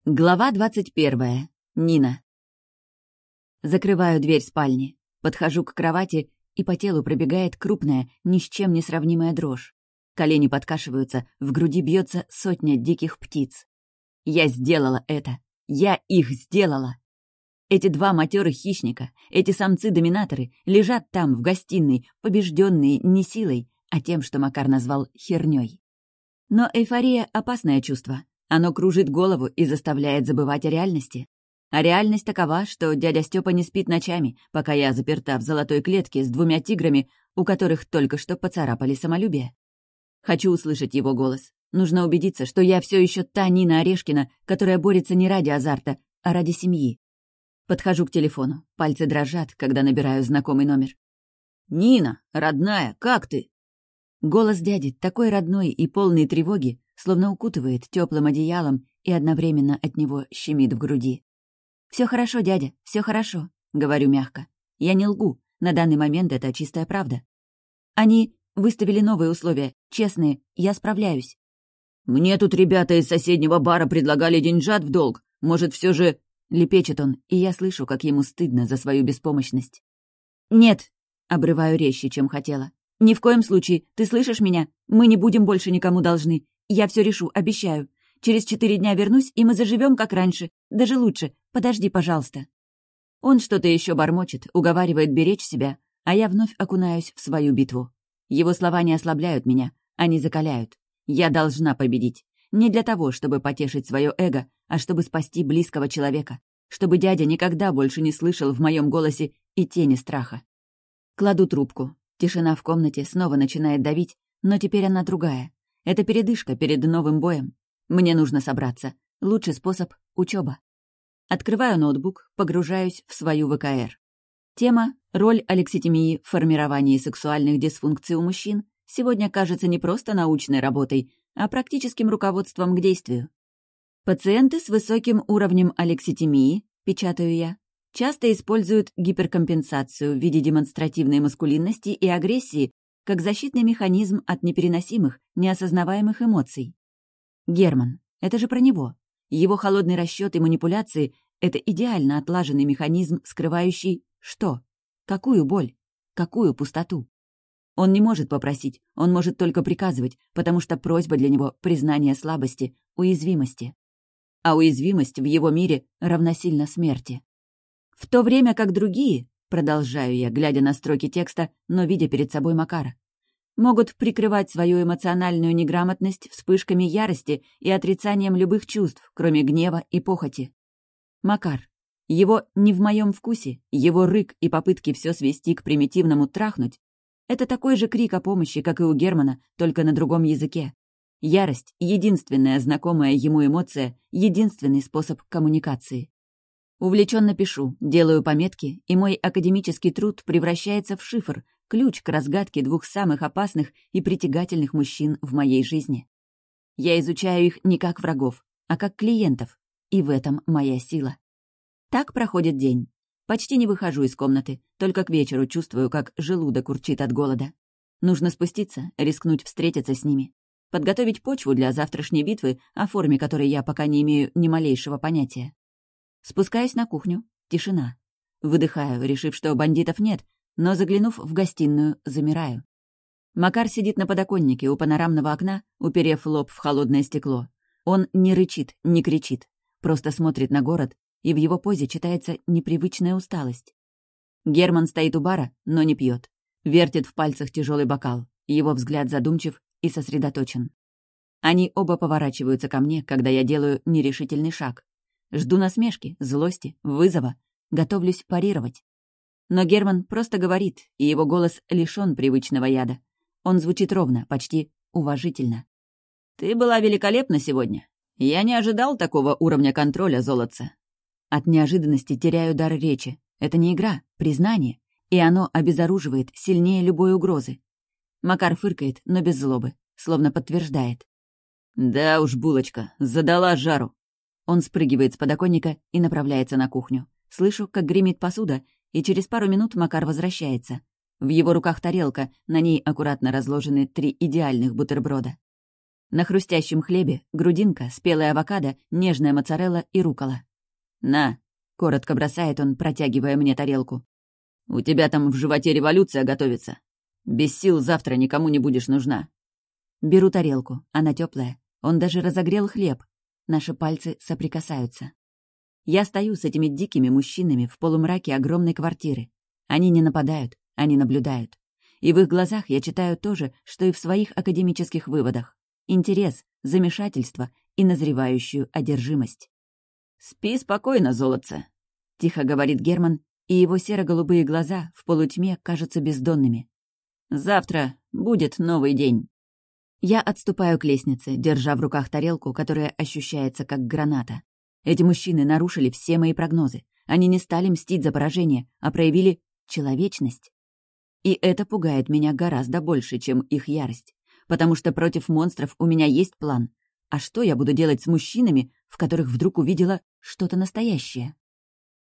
Глава 21. Нина. Закрываю дверь спальни, подхожу к кровати, и по телу пробегает крупная, ни с чем не сравнимая дрожь. Колени подкашиваются, в груди бьется сотня диких птиц. Я сделала это. Я их сделала. Эти два матерых хищника, эти самцы-доминаторы лежат там, в гостиной, побежденные не силой, а тем, что Макар назвал хернёй. Но эйфория — опасное чувство. Оно кружит голову и заставляет забывать о реальности. А реальность такова, что дядя Стёпа не спит ночами, пока я заперта в золотой клетке с двумя тиграми, у которых только что поцарапали самолюбие. Хочу услышать его голос. Нужно убедиться, что я все еще та Нина Орешкина, которая борется не ради азарта, а ради семьи. Подхожу к телефону. Пальцы дрожат, когда набираю знакомый номер. «Нина, родная, как ты?» Голос дяди, такой родной и полный тревоги, словно укутывает теплым одеялом и одновременно от него щемит в груди. «Все хорошо, дядя, все хорошо», — говорю мягко. Я не лгу, на данный момент это чистая правда. Они выставили новые условия, честные, я справляюсь. «Мне тут ребята из соседнего бара предлагали деньжат в долг. Может, все же...» — лепечет он, и я слышу, как ему стыдно за свою беспомощность. «Нет», — обрываю резче, чем хотела. «Ни в коем случае, ты слышишь меня? Мы не будем больше никому должны. Я все решу, обещаю. Через 4 дня вернусь, и мы заживем как раньше. Даже лучше. Подожди, пожалуйста». Он что-то еще бормочет, уговаривает беречь себя, а я вновь окунаюсь в свою битву. Его слова не ослабляют меня, они закаляют. Я должна победить. Не для того, чтобы потешить свое эго, а чтобы спасти близкого человека. Чтобы дядя никогда больше не слышал в моем голосе и тени страха. Кладу трубку. Тишина в комнате снова начинает давить, но теперь она другая. Это передышка перед новым боем. Мне нужно собраться. Лучший способ — учеба. Открываю ноутбук, погружаюсь в свою ВКР. Тема «Роль алекситимии в формировании сексуальных дисфункций у мужчин» сегодня кажется не просто научной работой, а практическим руководством к действию. Пациенты с высоким уровнем алекситимии, печатаю я, часто используют гиперкомпенсацию в виде демонстративной маскулинности и агрессии как защитный механизм от непереносимых, неосознаваемых эмоций. Герман. Это же про него. Его холодный расчет и манипуляции — это идеально отлаженный механизм, скрывающий что? Какую боль? Какую пустоту? Он не может попросить, он может только приказывать, потому что просьба для него — признание слабости, уязвимости. А уязвимость в его мире равносильна смерти. В то время как другие, продолжаю я, глядя на строки текста, но видя перед собой Макара, могут прикрывать свою эмоциональную неграмотность вспышками ярости и отрицанием любых чувств, кроме гнева и похоти. Макар. Его «не в моем вкусе», его рык и попытки все свести к примитивному «трахнуть» — это такой же крик о помощи, как и у Германа, только на другом языке. Ярость — единственная знакомая ему эмоция, единственный способ коммуникации. Увлеченно пишу, делаю пометки, и мой академический труд превращается в шифр, ключ к разгадке двух самых опасных и притягательных мужчин в моей жизни. Я изучаю их не как врагов, а как клиентов, и в этом моя сила. Так проходит день. Почти не выхожу из комнаты, только к вечеру чувствую, как желудок урчит от голода. Нужно спуститься, рискнуть встретиться с ними. Подготовить почву для завтрашней битвы, о форме которой я пока не имею ни малейшего понятия. Спускаюсь на кухню. Тишина. Выдыхаю, решив, что бандитов нет, но, заглянув в гостиную, замираю. Макар сидит на подоконнике у панорамного окна, уперев лоб в холодное стекло. Он не рычит, не кричит, просто смотрит на город, и в его позе читается непривычная усталость. Герман стоит у бара, но не пьет. Вертит в пальцах тяжелый бокал. Его взгляд задумчив и сосредоточен. Они оба поворачиваются ко мне, когда я делаю нерешительный шаг. Жду насмешки, злости, вызова. Готовлюсь парировать. Но Герман просто говорит, и его голос лишён привычного яда. Он звучит ровно, почти уважительно. «Ты была великолепна сегодня. Я не ожидал такого уровня контроля, золотца». От неожиданности теряю дар речи. Это не игра, признание. И оно обезоруживает сильнее любой угрозы. Макар фыркает, но без злобы, словно подтверждает. «Да уж, булочка, задала жару». Он спрыгивает с подоконника и направляется на кухню. Слышу, как гремит посуда, и через пару минут Макар возвращается. В его руках тарелка, на ней аккуратно разложены 3 идеальных бутерброда. На хрустящем хлебе грудинка, спелая авокадо, нежная моцарелла и рукола. «На!» — коротко бросает он, протягивая мне тарелку. «У тебя там в животе революция готовится. Без сил завтра никому не будешь нужна». Беру тарелку, она теплая. Он даже разогрел хлеб. Наши пальцы соприкасаются. Я стою с этими дикими мужчинами в полумраке огромной квартиры. Они не нападают, они наблюдают. И в их глазах я читаю то же, что и в своих академических выводах. Интерес, замешательство и назревающую одержимость. «Спи спокойно, золотце», — тихо говорит Герман, и его серо-голубые глаза в полутьме кажутся бездонными. «Завтра будет новый день». Я отступаю к лестнице, держа в руках тарелку, которая ощущается как граната. Эти мужчины нарушили все мои прогнозы. Они не стали мстить за поражение, а проявили человечность. И это пугает меня гораздо больше, чем их ярость. Потому что против монстров у меня есть план. А что я буду делать с мужчинами, в которых вдруг увидела что-то настоящее?